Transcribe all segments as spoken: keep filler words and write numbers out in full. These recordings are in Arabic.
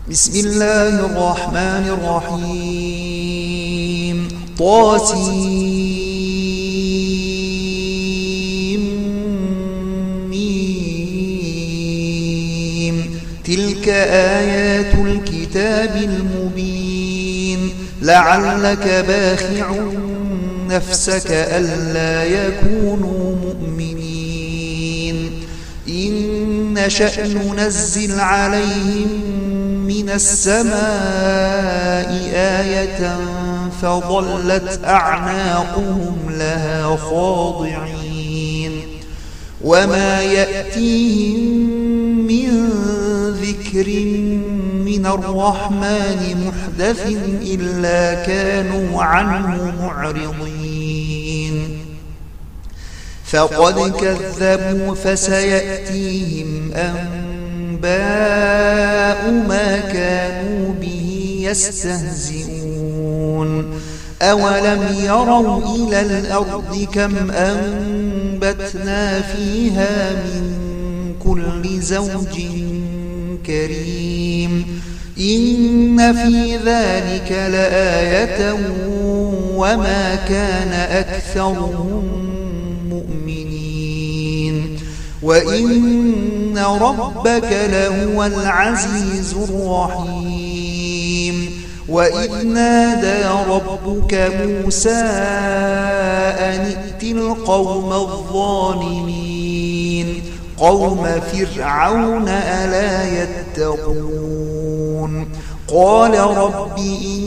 بسم الله الرحمن الرحيم. طاسيم. تلك آيات الكتاب المبين. لعلك باخع نفسك ألا يكونوا مؤمنين. إن نشأ ننزل عليهم من السماء آية فظلت أعناقهم لها خاضعين. وما يأتيهم من ذكر من الرحمن محدث إلا كانوا عنه معرضين. فقد كذبوا فسيأتيهم أنباء ما كانوا به يستهزئون. أولم يروا إلى الأرض كم أنبتنا فيها من كل زوج كريم. إن في ذلك لآية وما كان أكثرهم مؤمنين. وإن ربك لهو العزيز الرحيم. وإذ نادى ربك موسى أن ائت القوم الظالمين قوم فرعون ألا يتقون. قال رب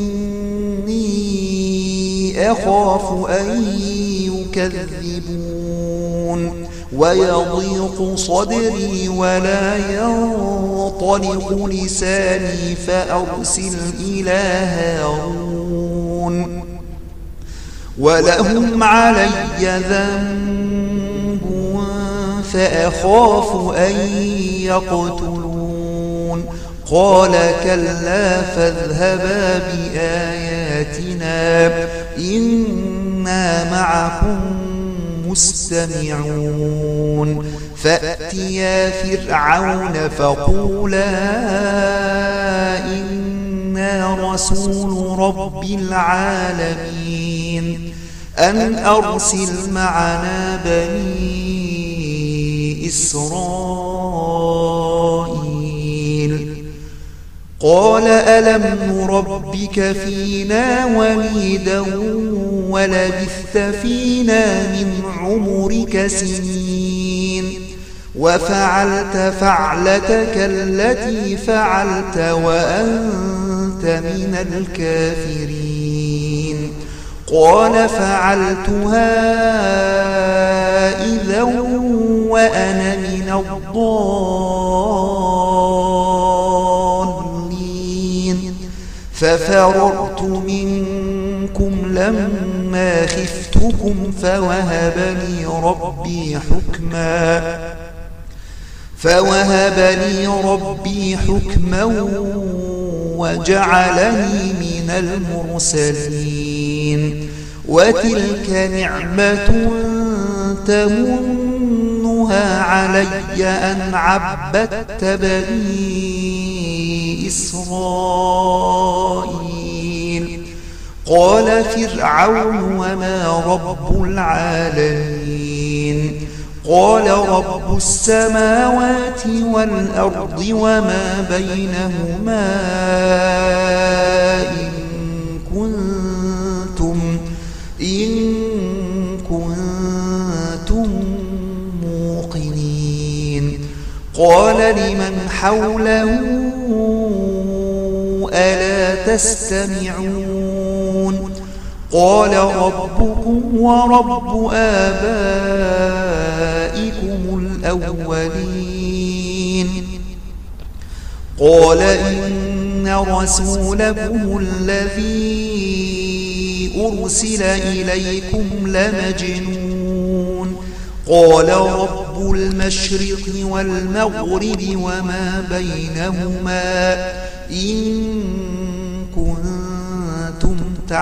إني أخاف أن يكذبون ويضيق صدري ولا ينطلق لساني فأرسل إلى هارون ولهم علي ذنب فأخاف أن يقتلون. قال كلا فاذهبا بآياتنا إنا معكم مستمعون. فأتيا فرعون فقولا إنا رسول رب العالمين أن أرسل معنا بني إسرائيل. قال ألم نربك فينا وليدا ولبثت فينا من عمرك سنين وفعلت فعلتك التي فعلت وأنت من الكافرين. قال فعلتها إذا وأنا من الضالين. ففررت منكم لما خفتكم فوهب لي ربي حكما فوهب لي ربي حكما وجعلني من المرسلين. وتلك نعمة تمنها علي أن عبدت بني إسرائيل. قال فرعون وما رب العالمين. قال رب السماوات والأرض وما بينهما إن كنتم إن كنتم موقنين. قال لمن حوله ألا تستمعون. قال ربكم ورب آبائكم الأولين. قال إن رسولكم الذي أرسل إليكم لمجنون. قال رب المشرق والمغرب وما بينهما إن كنتم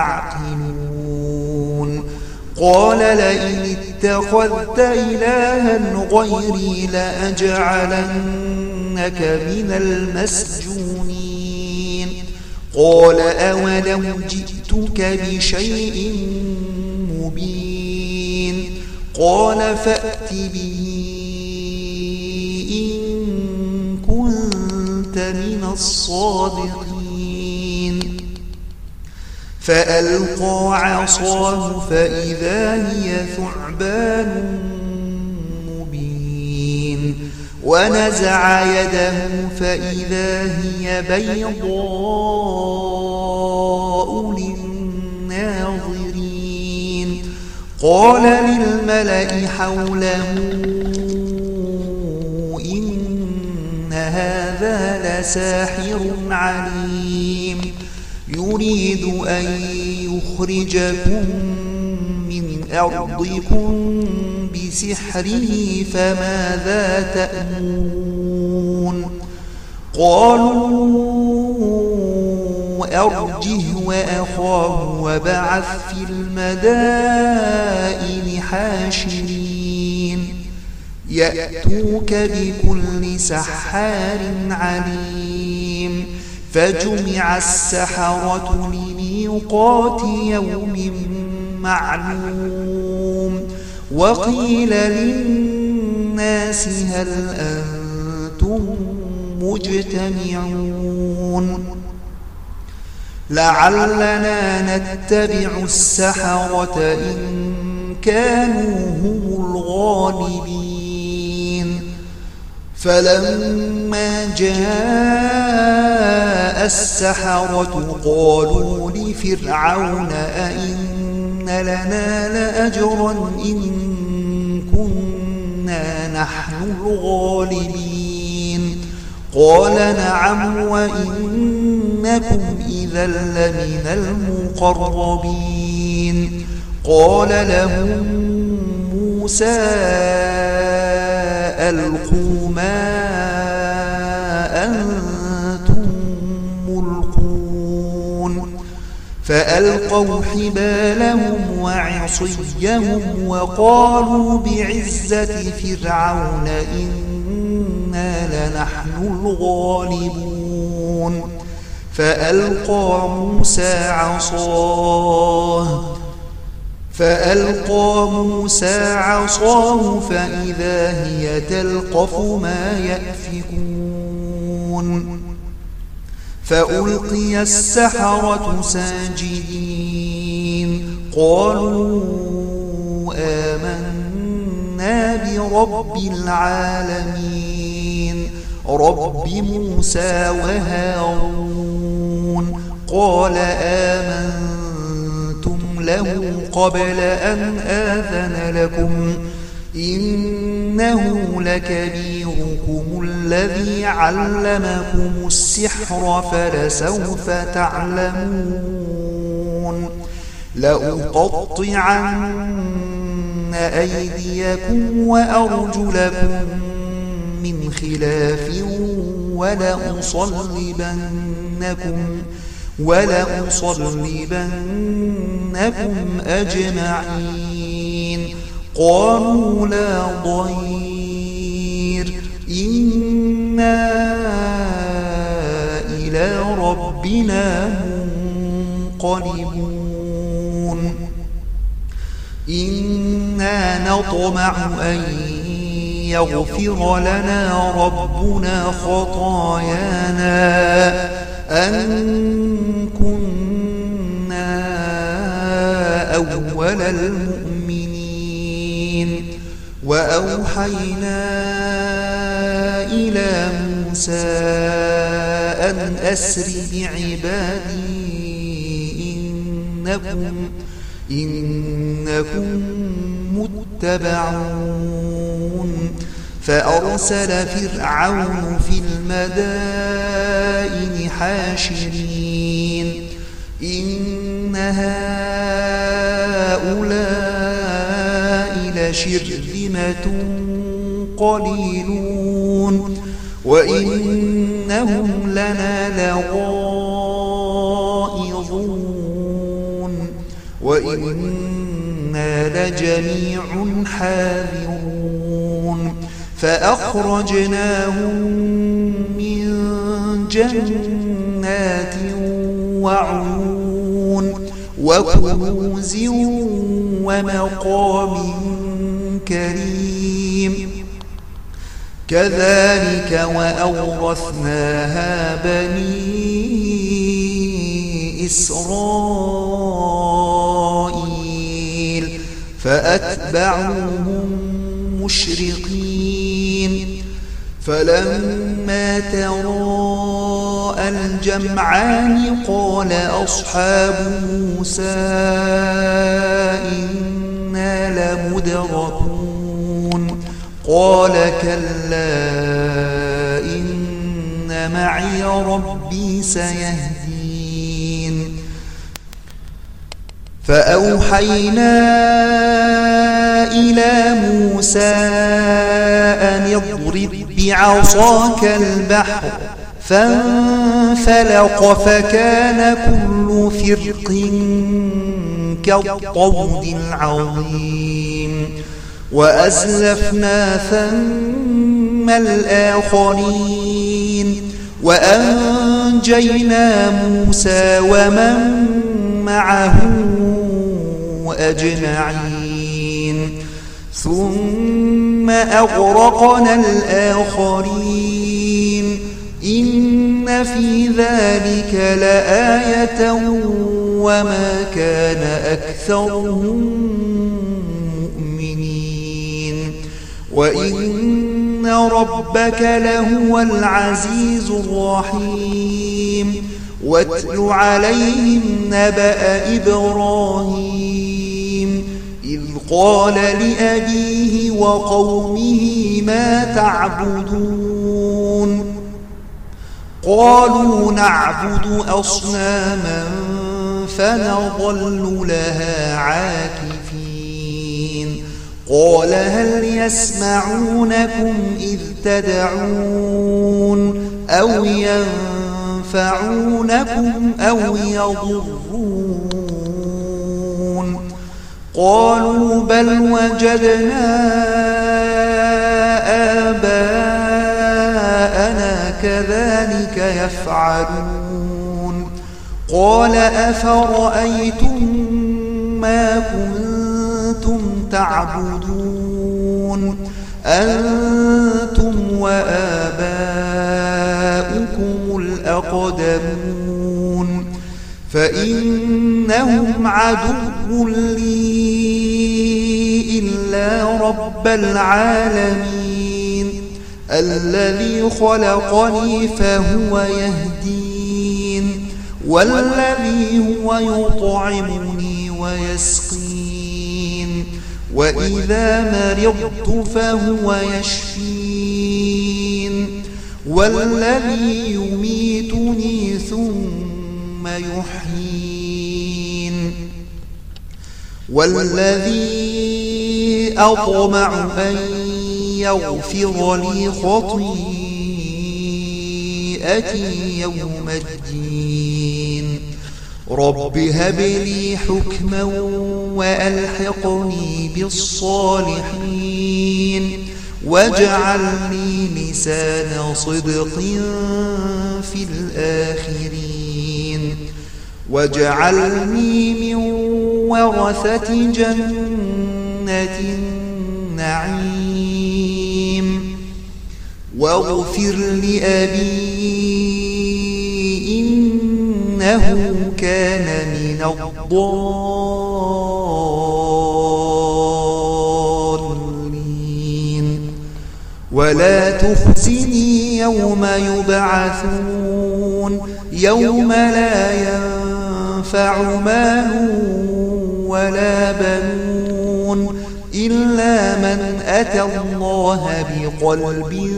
تعقلون. قال لئن اتخذت إلها غيري لأجعلنك من المسجونين. قال أولو جئتك بشيء مبين قال فأت به إن كنت من الصادقين فألقى عصاه فإذا هي ثعبان مبين ونزع يده فإذا هي بيضاء للناظرين قال للملأ حوله إن هذا لساحر عليم يريد أن يخرجكم من أرضكم بسحره فماذا تأمرون قالوا أرجه وأخاه وابعث في المدائن حاشرين يأتوك بكل سحار عليم فجمع السحرة لميقات يوم معلوم وقيل للناس هل أنتم مجتمعون لعلنا نتبع السحرة إن كانوا هم الغالبين فلما جاء السحرة قالوا لفرعون أئن لنا لأجرا إن كنا نحن الغالبين قال نعم وإنكم إذا لمن المقربين قال لهم موسى ألقوا ما أنتم ملقون فألقوا حبالهم وعصيهم وقالوا بعزة فرعون إنا لنحن الغالبون فألقى موسى عصاه فألقى موسى عصاه فإذا هي تلقف ما يأفكون فألقي السحرة ساجدين قالوا آمنا برب العالمين رب موسى وهارون قال آمنتم له قبل أن آذن لكم إنه لكبيركم الذي علمكم السحر فلسوف تعلمون لأقطعن أيديكم وأرجلكم من خلاف ولأصلبنكم ولأصلبنكم أجمعين قالوا لا ضير إنا إلى ربنا منقلبون إنا نطمع أن يغفر لنا ربنا خطايانا أن كنا أول المؤمنين وأوحينا إلى موسى أن أسر بعبادي إنكم, إنكم متبعون فأرسل فرعون في المدائن حاشرين إن هؤلاء لشرذمة قليلون وإنهم لنا لغائظون وإنا لجميع حاذرون فأخرجناهم من جنات وعيون وكنوز ومقام كريم كذلك وأورثناها بني إسرائيل فأتبعوهم مشرقين فلما تراءى الجمعان قال أصحاب موسى إنا لمدركون قال كلا إن معي ربي سيهدين فأوحينا إلى موسى أن اضرب بعصاك البحر فانفلق فكان كل فرق كالطود العظيم وأزلفنا ثم الآخرين وأنجينا موسى ومن معه أجمعين ثم أغرقنا الآخرين إن في ذلك لآية وما كان أكثرهم مؤمنين وإن ربك لهو العزيز الرحيم واتل عليهم نبأ إبراهيم إذ قال لأبيه وقومه ما تعبدون قالوا نعبد أصناما فنظل لها عاكفين قال هل يسمعونكم إذ تدعون أو ينفعونكم أو يضرون قالوا بل وجدنا آباءنا كذلك يفعلون قال أفرأيتم ما كنتم تعبدون أنتم وآباؤكم الأقدمون فإنهم عدو لي إلا رب العالمين الذي خلقني فهو يهدين والذي هو يطعمني ويسقين وإذا مرضت فهو يشفين والذي يميتني ثم يحيين والذي أطمع أن يغفر لي خطيئتي يوم الدين رب هب لي حكما وألحقني بالصالحين واجعل لي لسان صدق في الآخرين واجعلني من ورثة جنة النعيم واغفر لأبي إنه كان من الضالين ولا تخزني يوم يبعثون يوم لا ينفع مال ولا بنون إلا من أتى الله بقلب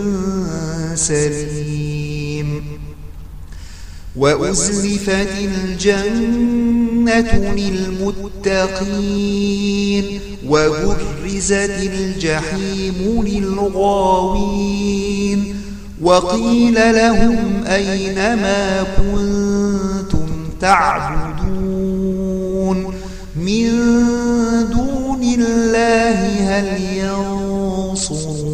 سليم وأزلفت الجنة للمتقين وبرزت الجحيم للغاوين وقيل لهم أين ما كنتم تعبدون من دون الله هل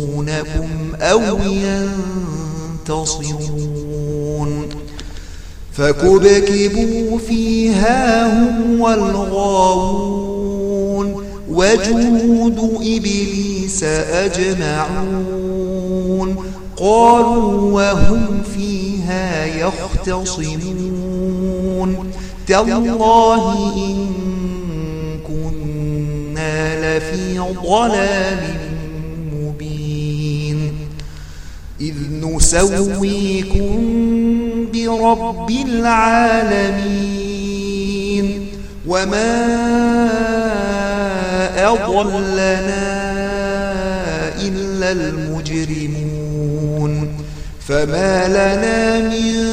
ينصرونكم أو ينتصرون فكبكبوا فيها هم والغاوون وجنود إبليس أجمعون قالوا وهم فيها يختصمون تالله إن كنا لفي ضلال مبين إذ نسويكم برب العالمين وما أضلنا إلا المجرمون فما لنا من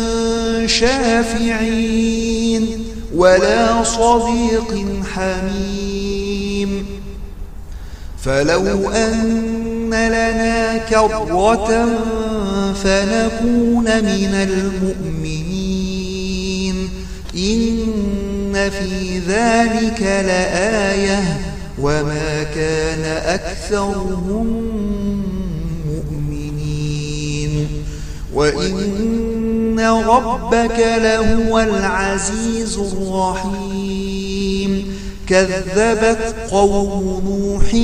شافعين ولا صديق حميم فلو أن لنا كرة فنكون من المؤمنين إن في ذلك لآية وما كان أكثرهم مؤمنين وإن ربك لهو العزيز الرحيم كذبت قوم نوح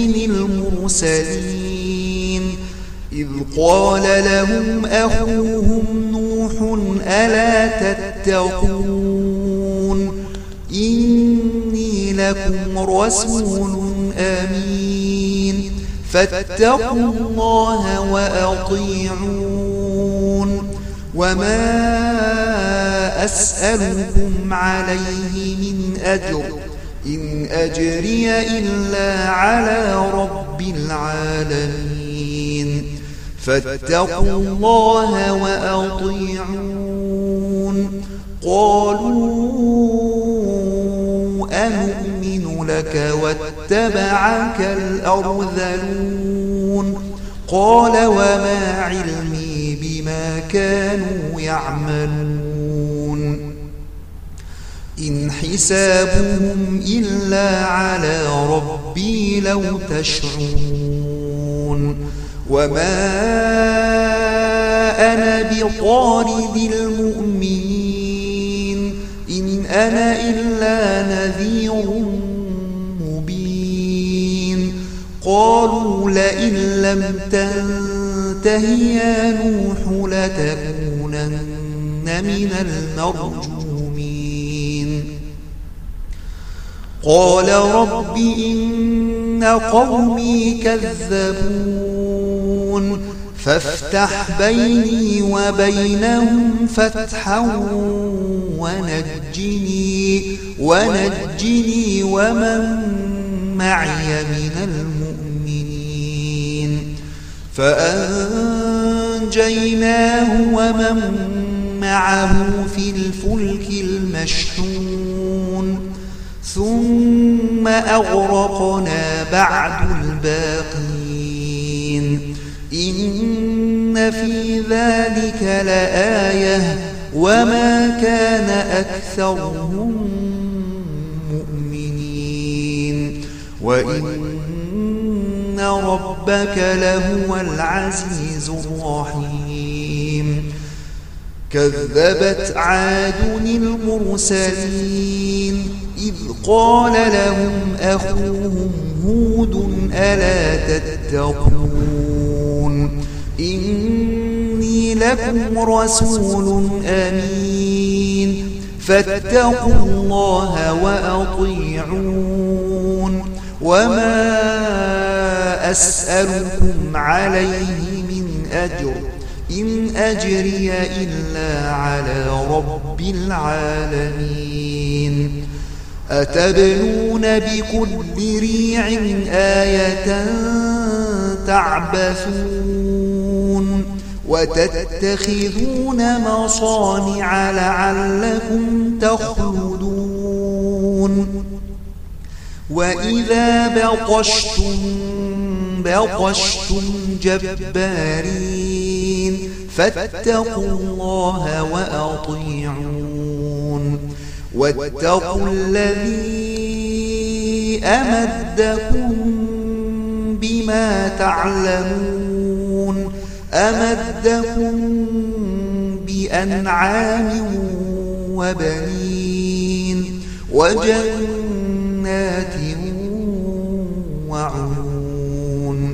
المرسلين إذ قال لهم أخوهم نوح ألا تتقون إني لكم رسول أمين فاتقوا الله وأطيعون وما أسألكم عليه من أجر إن أجري إلا على رب العالمين فاتقوا الله وأطيعون قالوا أنؤمن لك واتبعك الأرذلون قال وما علمي بما كانوا يعملون إن حسابهم إلا على ربي لو تشعرون وما أنا بطارد المؤمنين إن أنا إلا نذير مبين قالوا لئن لم تنته يا نوح لتكونن من المرجومين قال رب إن قومي كذبون فافتح بيني وبينهم فتحا ونجني ونجني ومن معي من المؤمنين فأنجيناه ومن معه في الفلك المشحون ثم أغرقنا بعد الباقين إن في ذلك لآية وما كان أكثرهم مؤمنين وإن ربك لهو العزيز الرحيم كذبت عاد المرسلين إذ قال لهم أخوهم هود ألا تتقون إني لكم رسول أمين فاتقوا الله وأطيعون وما أسألكم عليه من أجر إن أجري إلا على رب العالمين أتبنون بكل ريع آية تعبثون وتتخذون مصانع لعلكم تخلدون وإذا بطشتم بطشتم جبارين فاتقوا الله وأطيعون واتقوا الذي أمدكم بما تعلمون أمدكم بأنعام وبنين وجنات وعيون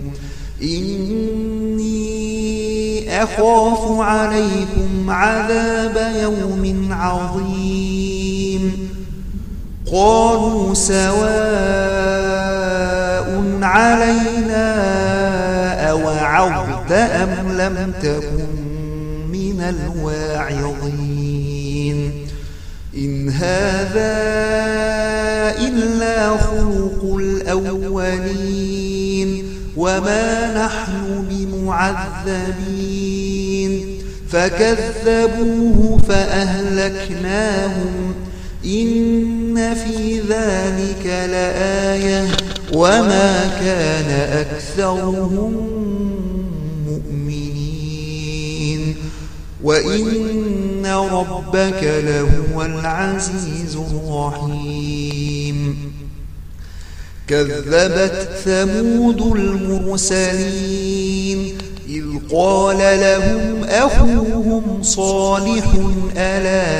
إني أخاف عليكم عذاب يوم عظيم قالوا سواء علينا أوعظت أم لم تكن من الواعظين إن هذا إلا خلق الأولين وما نحن بمعذبين فكذبوه فأهلكناهم إن في ذلك لآية وما كان أكثرهم مؤمنين وإن ربك لهو العزيز الرحيم كذبت ثمود المرسلين إذ قال لهم أخوهم صالح ألا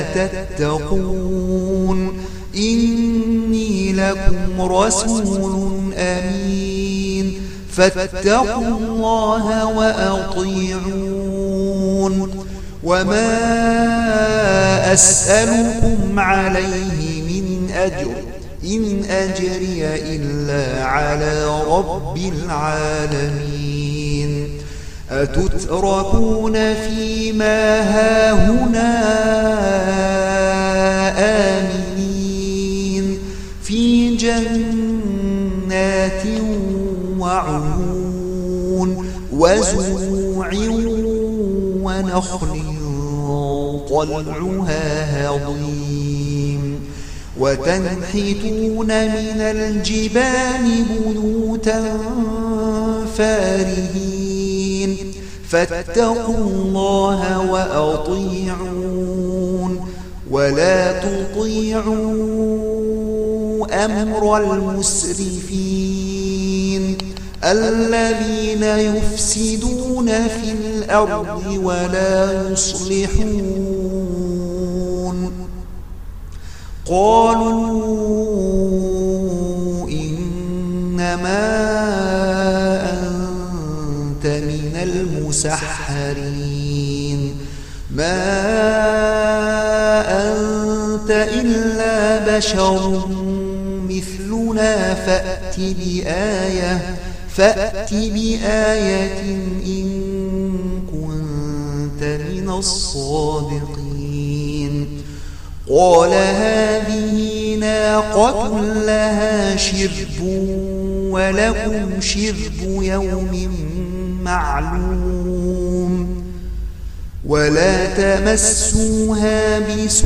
تتقون إني لكم رسول أمين فاتقوا الله وأطيعون وما أسألكم عليه من أجر إن أجري إلا على رب العالمين أتتركون فيما هاهنا آمنين في جنات وعيون وزروع ونخل طلعها هضيم وتنحتون من الجبال بيوتا فارهين فاتقوا الله وأطيعون ولا تطيعوا أمر المسرفين الذين يفسدون في الأرض ولا يصلحون قالوا إنما أنت من المسحرين ما أنت إلا بشر مثلنا فأت بآية فأت بآية إن كنت من الصادقين قال هذه ناقة لها شرب ولكم شرب يوم معلوم ولا تمسوها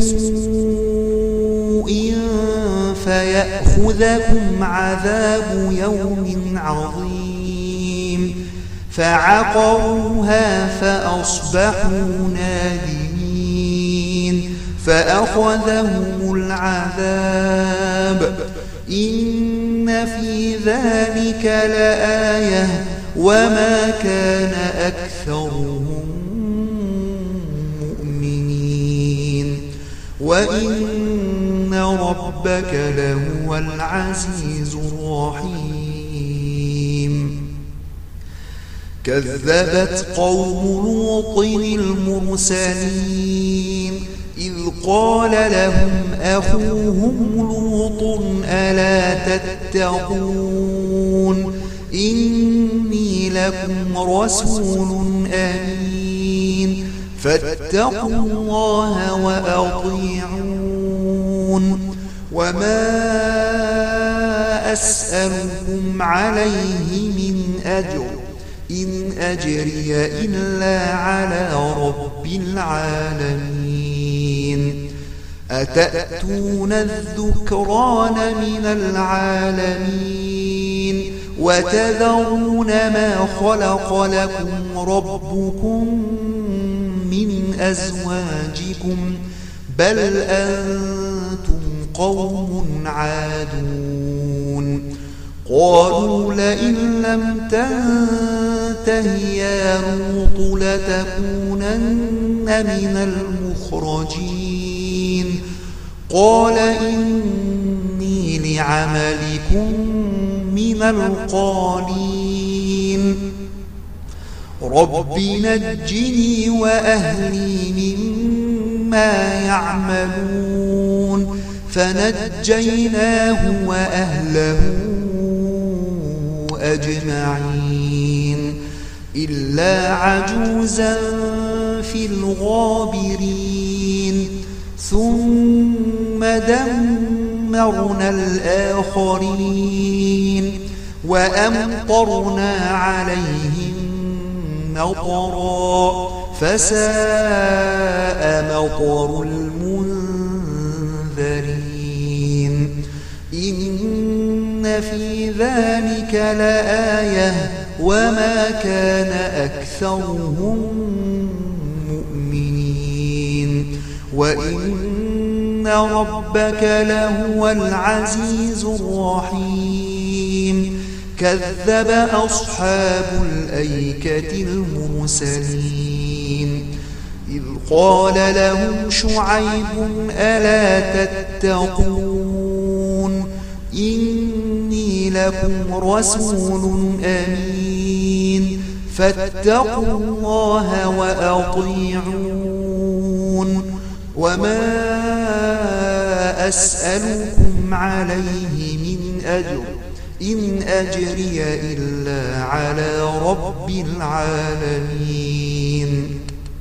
بسوء فيأخذكم عذاب يوم عظيم فعقروها فأصبحوا نادمين فأخذهم العذاب إن في ذلك لآية وما كان أكثرهم مؤمنين وإن ربك لهو العزيز الرحيم كذبت قوم لوط المرسلين إذ قال لهم أخوهم لوط ألا تتقون إني لكم رسول أمين فاتقوا الله وأطيعون وما أسألكم عليه من أجر إن أجري إلا على رب العالمين أتأتون الذكران من العالمين وتذرون ما خلق لكم ربكم من أزواجكم بل أنتم قوم عادون قالوا لئن لم تنته يا لوط لتكونن من المخرجين قال إني لعملكم من القالين رب نجني وأهلي مما يعملون فنجيناه وأهله أجمعين إلا عجوزا في الغابرين ثم دمرنا الآخرين وأمطرنا عليهم مطرا فساء مطر المنذرين إن في ذلك لآية وما كان أكثرهم مؤمنين وإن ربك لهو العزيز الرحيم كذب أصحاب الأيكة المرسلين إذ قال لهم شعيب ألا تتقون إني لكم رسول أمين فاتقوا الله وأطيعون وما أسألكم عليه من أجر إن أجري إلا على رب العالمين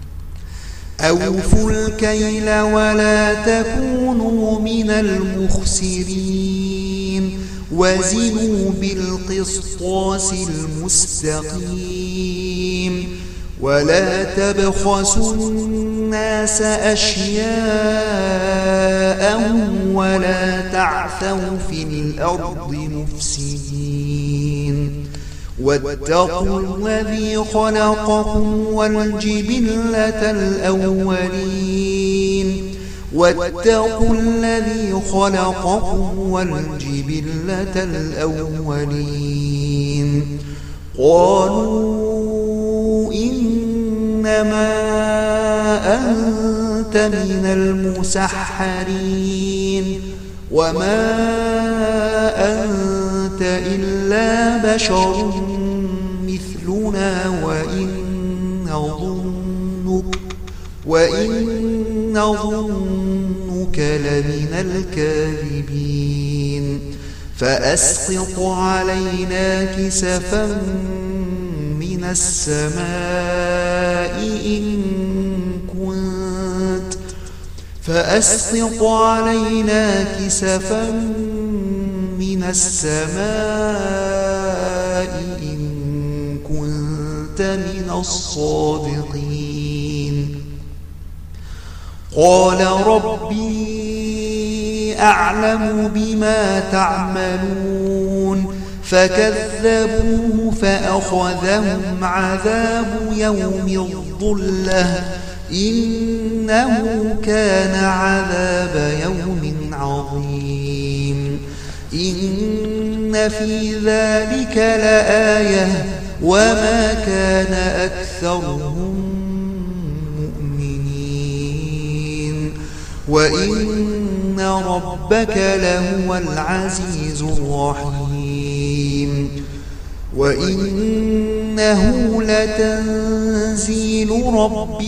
أوفوا الكيل ولا تكونوا من المخسرين وزنوا بالقسطاس المستقيم ولا تبخسوا الناس أشياءهم ولا تعثوا في الأرض مفسدين واتقوا الذي خلقكم والجبلة الأولين واتقوا الذي خلقكم والجبلة الأولين قالوا إنما أنت من المسحرين وما أنت إلا بشر مثلنا وإن نظنك وإن نظنك لمن الكاذبين فأسقط علينا كسفا من السماء إن كنت فأسقط علينا كسفا من السماء إن كنت من الصادقين قال ربي أعلم بما تعملون فكذبوه فأخذهم عذاب يوم الظلة إنه كان عذاب يوم عظيم إن في ذلك لآية وما كان أكثرهم مؤمنين وإن ربك لهو العزيز الرحيم وإنه لتنزيل رب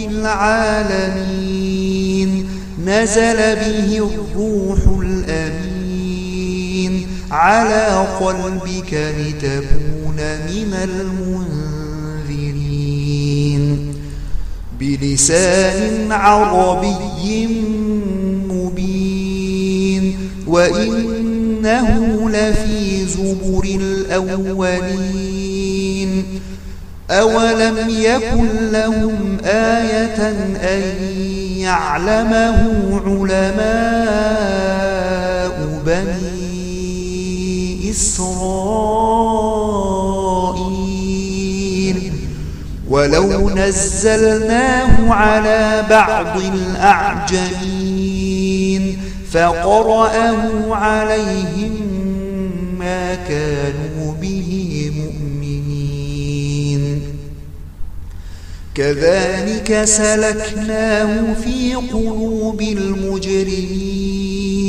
العالمين نزل به الروح الأمين على قلبك لتكون من المنذرين بلسان عربي مبين وإنه لفي زبر الأولين أولم يكن لهم آية أن يعلمه علماء بني إسرائيل ولو نزلناه على بعض الأعجمين فقرأه عليهم ما كانوا به مؤمنين كذلك سلكناه في قلوب المجرمين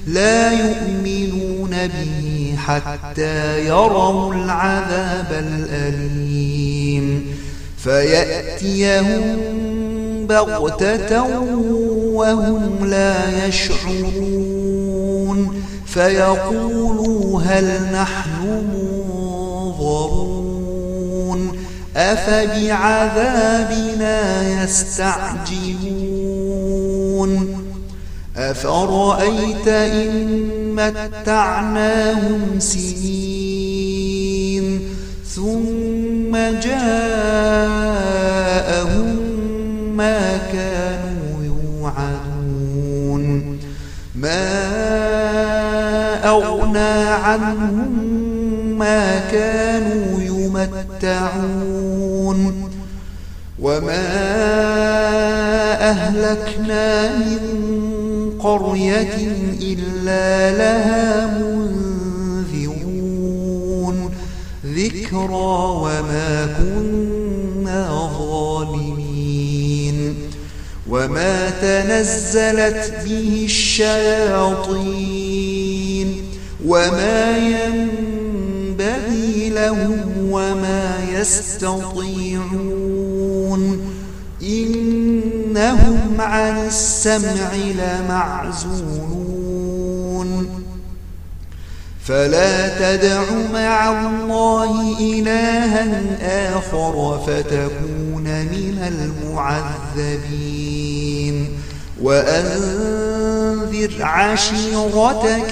لا يؤمنون به حتى يروا العذاب الأليم فيأتيهم بغتة وهم لا يشعرون فيقولوا هل نحن منظرون أفبعذابنا يستعجلون أفرأيت إن متعناهم سنين ثم جاءهم ما كانوا يوعدون ما أغنى عنهم ما كانوا يمتعون وما أهلكنا من قرية إلا لها منذرون ذكرى وما كنا ظالمين وما تنزلت به الشياطين وما ينبغي لهم وما يستطيعون إنهم عن السمع لمعزولون فلا تدع مع الله إلها آخر فتكون من المعذبين وأنذر عشيرتك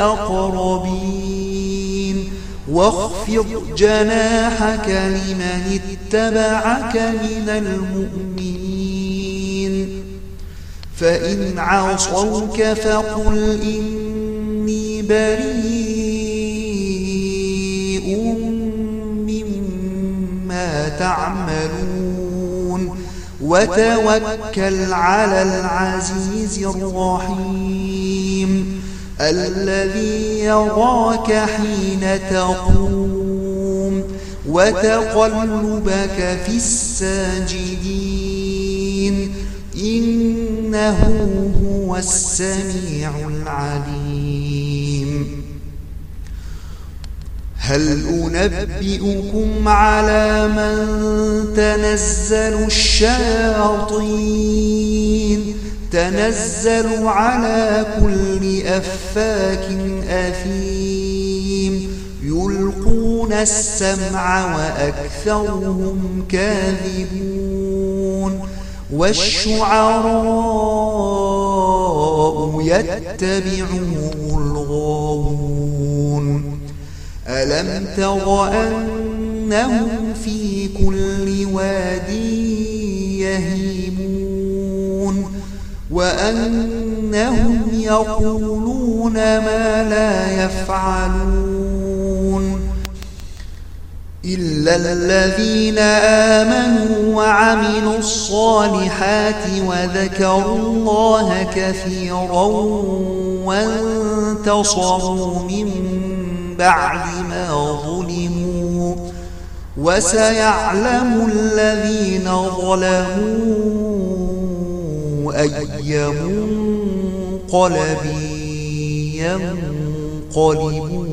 الأقربين واخفض جناحك لمن اتبعك من المؤمنين فإن عصوك فقل إني بريء مما تعملون وتوكل على العزيز الرحيم الذي يراك حين تقوم وتقلبك في الساجدين إنه هو السميع العليم هل أنبئكم على من تنزل الشياطين تنزل على كل أفاك أثيم يلقون السمع وأكثرهم كاذبون والشعراء يتبعهم الغاوون ألم تر أنهم في كل واد يهيمون وأنهم يقولون ما لا يفعلون إلا الذين آمنوا وعملوا الصالحات وذكروا الله كثيرا وانتصروا من بعد ما ظلموا وسيعلم الذين ظلموا أي منقلب ينقلبون